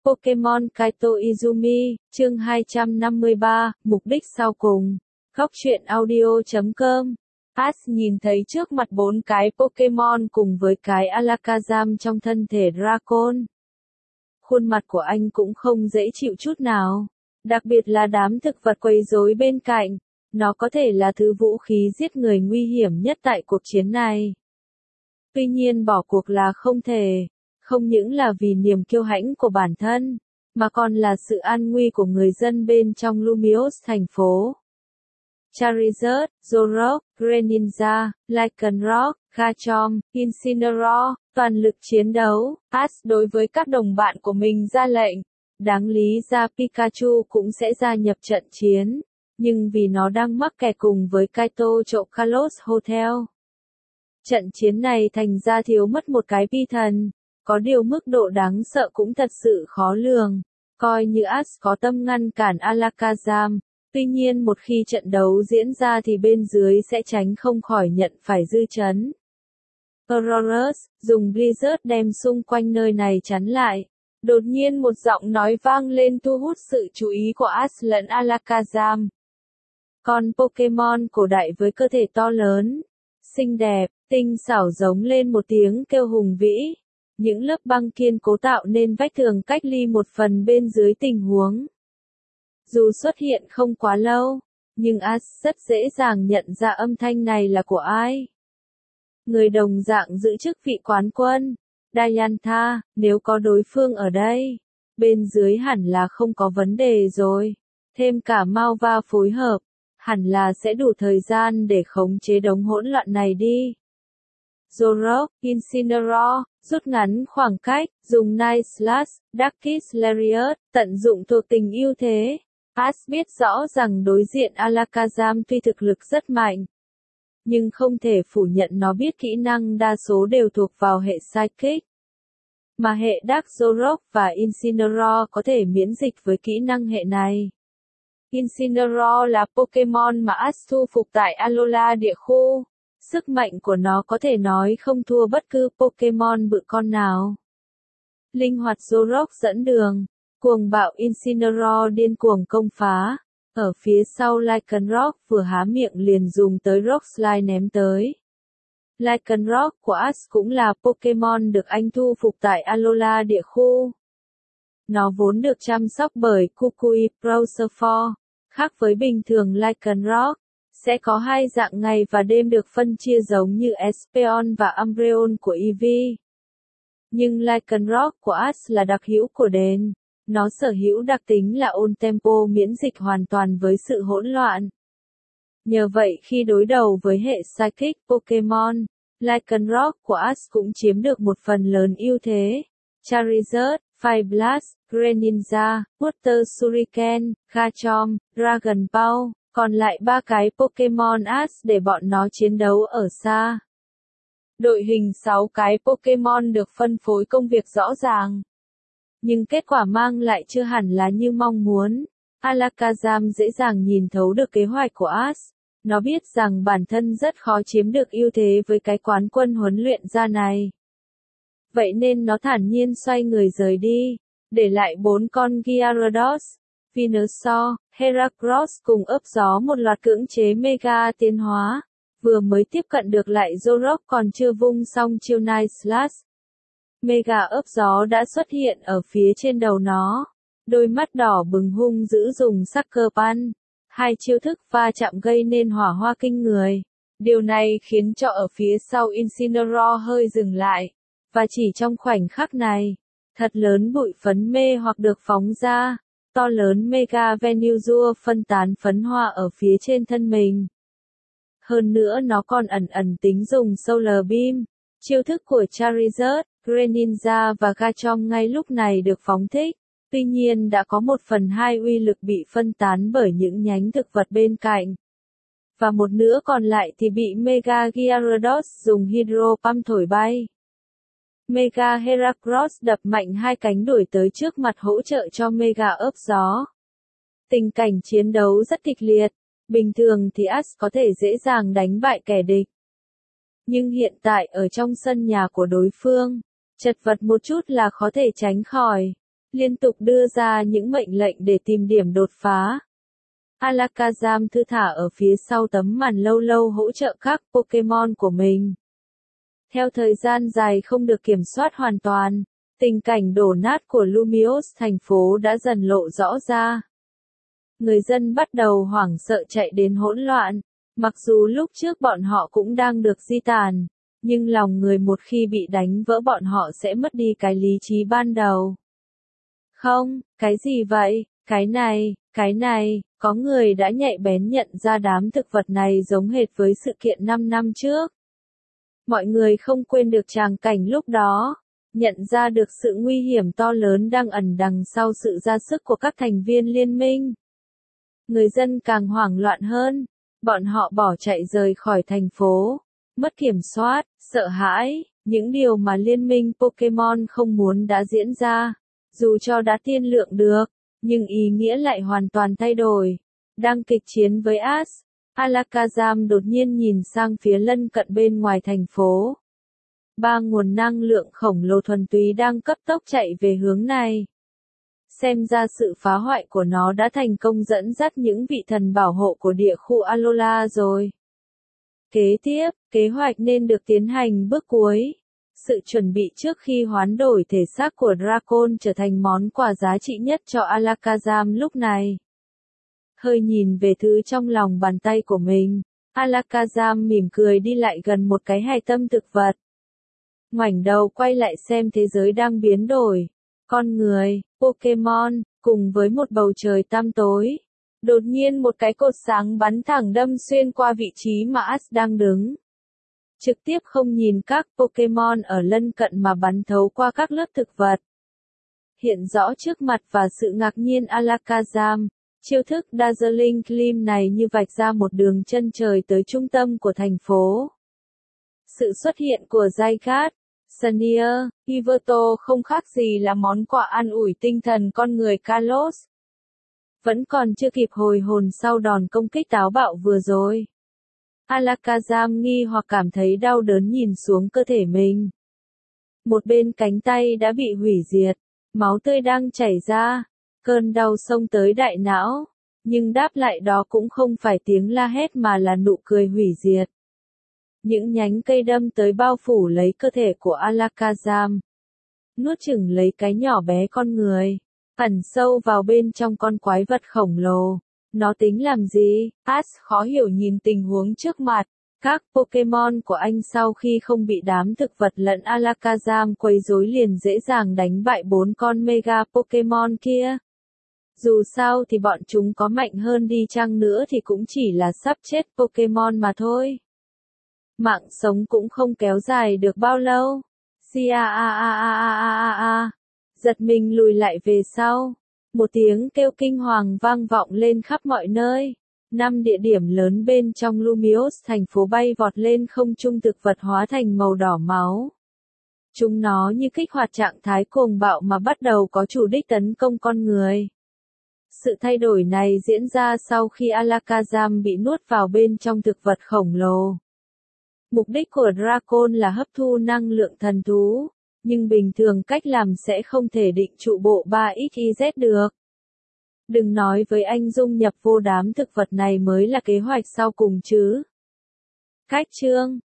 Pokemon Kaito Izumi, chương 253, mục đích sau cùng. Góc truyện audio.com. Ash nhìn thấy trước mặt 4 cái Pokemon cùng với cái Alakazam trong thân thể Dragon. Khuôn mặt của anh cũng không dễ chịu chút nào. Đặc biệt là đám thực vật quấy rối bên cạnh. Nó có thể là thứ vũ khí giết người nguy hiểm nhất tại cuộc chiến này. Tuy nhiên bỏ cuộc là không thể. Không những là vì niềm kiêu hãnh của bản thân, mà còn là sự an nguy của người dân bên trong Lumiose thành phố. Charizard, Zoroark, Greninja, Lycanroc, Garchomp, Incineroar, toàn lực chiến đấu. Ash đối với các đồng bạn của mình ra lệnh. Đáng lý ra Pikachu cũng sẽ gia nhập trận chiến, nhưng vì nó đang mắc kẹt cùng với Kaito trộm Kalos Hotel. Trận chiến này thành ra thiếu mất một cái pi thần. Có điều mức độ đáng sợ cũng thật sự khó lường. Coi như Ash có tâm ngăn cản Alakazam. Tuy nhiên một khi trận đấu diễn ra thì bên dưới sẽ tránh không khỏi nhận phải dư chấn. Aurorus dùng Blizzard đem xung quanh nơi này chắn lại. Đột nhiên một giọng nói vang lên thu hút sự chú ý của Ash lẫn Alakazam. Con Pokemon cổ đại với cơ thể to lớn, xinh đẹp, tinh xảo giống lên một tiếng kêu hùng vĩ. Những lớp băng kiên cố tạo nên vách tường cách ly một phần bên dưới tình huống. Dù xuất hiện không quá lâu, nhưng Ash rất dễ dàng nhận ra âm thanh này là của ai. Người đồng dạng giữ chức vị quán quân, Diantha, nếu có đối phương ở đây, bên dưới hẳn là không có vấn đề rồi. Thêm cả Malva phối hợp, hẳn là sẽ đủ thời gian để khống chế đống hỗn loạn này đi. Zoroark, Incineroar, rút ngắn khoảng cách, dùng Night Slash, Darkest Lariat, tận dụng thuộc tình ưu thế. Ash biết rõ rằng đối diện Alakazam tuy thực lực rất mạnh, nhưng không thể phủ nhận nó biết kỹ năng đa số đều thuộc vào hệ Psychic. Mà hệ Dark Zoroark và Incineroar có thể miễn dịch với kỹ năng hệ này. Incineroar là Pokemon mà Ash thu phục tại Alola địa khu. Sức mạnh của nó có thể nói không thua bất cứ Pokemon bự con nào. Linh hoạt Zoroark dẫn đường, cuồng bạo Incineroar điên cuồng công phá. Ở phía sau Lycanroc vừa há miệng liền dùng tới Rock Slide ném tới. Lycanroc của Ash cũng là Pokemon được anh thu phục tại Alola địa khu. Nó vốn được chăm sóc bởi Kukui Browserfor, khác với bình thường Lycanroc. Sẽ có hai dạng ngày và đêm được phân chia giống như Espeon và Umbreon của Eevee. Nhưng Lycanroc của Ash là đặc hữu của đền. Nó sở hữu đặc tính là ôn tempo miễn dịch hoàn toàn với sự hỗn loạn. Nhờ vậy khi đối đầu với hệ Psychic Pokemon, Lycanroc của Ash cũng chiếm được một phần lớn ưu thế. Charizard, Fire Blast, Greninja, Water Shuriken, Garchomp, Dragon Ball. Còn lại 3 cái Pokemon Ash để bọn nó chiến đấu ở xa. Đội hình 6 cái Pokemon được phân phối công việc rõ ràng. Nhưng kết quả mang lại chưa hẳn là như mong muốn. Alakazam dễ dàng nhìn thấu được kế hoạch của Ash. Nó biết rằng bản thân rất khó chiếm được ưu thế với cái quán quân huấn luyện ra này. Vậy nên nó thản nhiên xoay người rời đi, để lại 4 con Gyarados, Venusaur, Heracross cùng ấp gió một loạt cưỡng chế Mega tiến hóa. Vừa mới tiếp cận được lại Zoroark còn chưa vung xong chiêu Night Slash. Mega ấp gió đã xuất hiện ở phía trên đầu nó. Đôi mắt đỏ bừng hung dữ dùng Sucker Punch. Hai chiêu thức va chạm gây nên hỏa hoa kinh người. Điều này khiến cho ở phía sau Incineroar hơi dừng lại. Và chỉ trong khoảnh khắc này, thật lớn bụi phấn mê hoặc được phóng ra. To lớn Mega Venusaur phân tán phấn hoa ở phía trên thân mình. Hơn nữa nó còn ẩn tính dùng Solar Beam. Chiêu thức của Charizard, Greninja và Garchomp ngay lúc này được phóng thích. Tuy nhiên đã có 1/2 uy lực bị phân tán bởi những nhánh thực vật bên cạnh. Và một nửa còn lại thì bị Mega Gyarados dùng Hydro Pump thổi bay. Mega Heracross đập mạnh hai cánh đuổi tới trước mặt hỗ trợ cho Mega ấp gió. Tình cảnh chiến đấu rất kịch liệt. Bình thường thì Ash có thể dễ dàng đánh bại kẻ địch. Nhưng hiện tại ở trong sân nhà của đối phương, chật vật một chút là khó thể tránh khỏi. liên tục đưa ra những mệnh lệnh để tìm điểm đột phá. Alakazam thư thả ở phía sau tấm màn lâu lâu hỗ trợ các Pokémon của mình. Theo thời gian dài không được kiểm soát hoàn toàn, tình cảnh đổ nát của Lumiose thành phố đã dần lộ rõ ra. Người dân bắt đầu hoảng sợ chạy đến hỗn loạn, mặc dù lúc trước bọn họ cũng đang được di tản, nhưng lòng người một khi bị đánh vỡ bọn họ sẽ mất đi cái lý trí ban đầu. Không, cái gì vậy, cái này, có người đã nhạy bén nhận ra đám thực vật này giống hệt với sự kiện 5 năm trước. Mọi người không quên được tràng cảnh lúc đó, nhận ra được sự nguy hiểm to lớn đang ẩn đằng sau sự ra sức của các thành viên liên minh. Người dân càng hoảng loạn hơn, bọn họ bỏ chạy rời khỏi thành phố, mất kiểm soát, sợ hãi, những điều mà liên minh Pokémon không muốn đã diễn ra, dù cho đã tiên lượng được, nhưng ý nghĩa lại hoàn toàn thay đổi. Đang kịch chiến với Ash, Alakazam đột nhiên nhìn sang phía lân cận bên ngoài thành phố. 3 nguồn năng lượng khổng lồ thuần túy đang cấp tốc chạy về hướng này. Xem ra sự phá hoại của nó đã thành công dẫn dắt những vị thần bảo hộ của địa khu Alola rồi. Kế tiếp, kế hoạch nên được tiến hành bước cuối. Sự chuẩn bị trước khi hoán đổi thể xác của Dracon trở thành món quà giá trị nhất cho Alakazam lúc này. Hơi nhìn về thứ trong lòng bàn tay của mình, Alakazam mỉm cười đi lại gần một cái hài tâm thực vật. Ngoảnh đầu quay lại xem thế giới đang biến đổi. Con người, Pokémon, cùng với một bầu trời tăm tối. Đột nhiên một cái cột sáng bắn thẳng đâm xuyên qua vị trí mà Ash đang đứng. Trực tiếp không nhìn các Pokémon ở lân cận mà bắn thấu qua các lớp thực vật. Hiện rõ trước mặt và sự ngạc nhiên Alakazam, chiêu thức Dazzling Gleam này như vạch ra một đường chân trời tới trung tâm của thành phố. Sự xuất hiện của Zygarde, Sneer, Yveltal không khác gì là món quà an ủi tinh thần con người Kalos. Vẫn còn chưa kịp hồi hồn sau đòn công kích táo bạo vừa rồi. Alakazam nghi hoặc cảm thấy đau đớn nhìn xuống cơ thể mình. Một bên cánh tay đã bị hủy diệt, máu tươi đang chảy ra, cơn đau xông tới đại não, nhưng đáp lại đó cũng không phải tiếng la hét mà là nụ cười hủy diệt. Những nhánh cây đâm tới bao phủ lấy cơ thể của Alakazam, nuốt chửng lấy cái nhỏ bé con người, ẩn sâu vào bên trong con quái vật khổng lồ. Nó tính làm gì? Ash khó hiểu nhìn tình huống trước mặt. Các Pokémon của anh sau khi không bị đám thực vật lẫn Alakazam quấy rối liền dễ dàng đánh bại 4 con Mega Pokémon kia. Dù sao thì bọn chúng có mạnh hơn đi chăng nữa thì cũng chỉ là sắp chết Pokémon mà thôi. Mạng sống cũng không kéo dài được bao lâu. Giật mình lùi lại về sau. Một tiếng kêu kinh hoàng vang vọng lên khắp mọi nơi. 5 địa điểm lớn bên trong Lumiose thành phố bay vọt lên không trung thực vật hóa thành màu đỏ máu. Chúng nó như kích hoạt trạng thái cuồng bạo mà bắt đầu có chủ đích tấn công con người. Sự thay đổi này diễn ra sau khi Alakazam bị nuốt vào bên trong thực vật khổng lồ. Mục đích của Dracon là hấp thu năng lượng thần thú, nhưng bình thường cách làm sẽ không thể định trụ bộ 3XYZ được. Đừng nói với anh dung nhập vô đám thực vật này mới là kế hoạch sau cùng chứ. Cách chương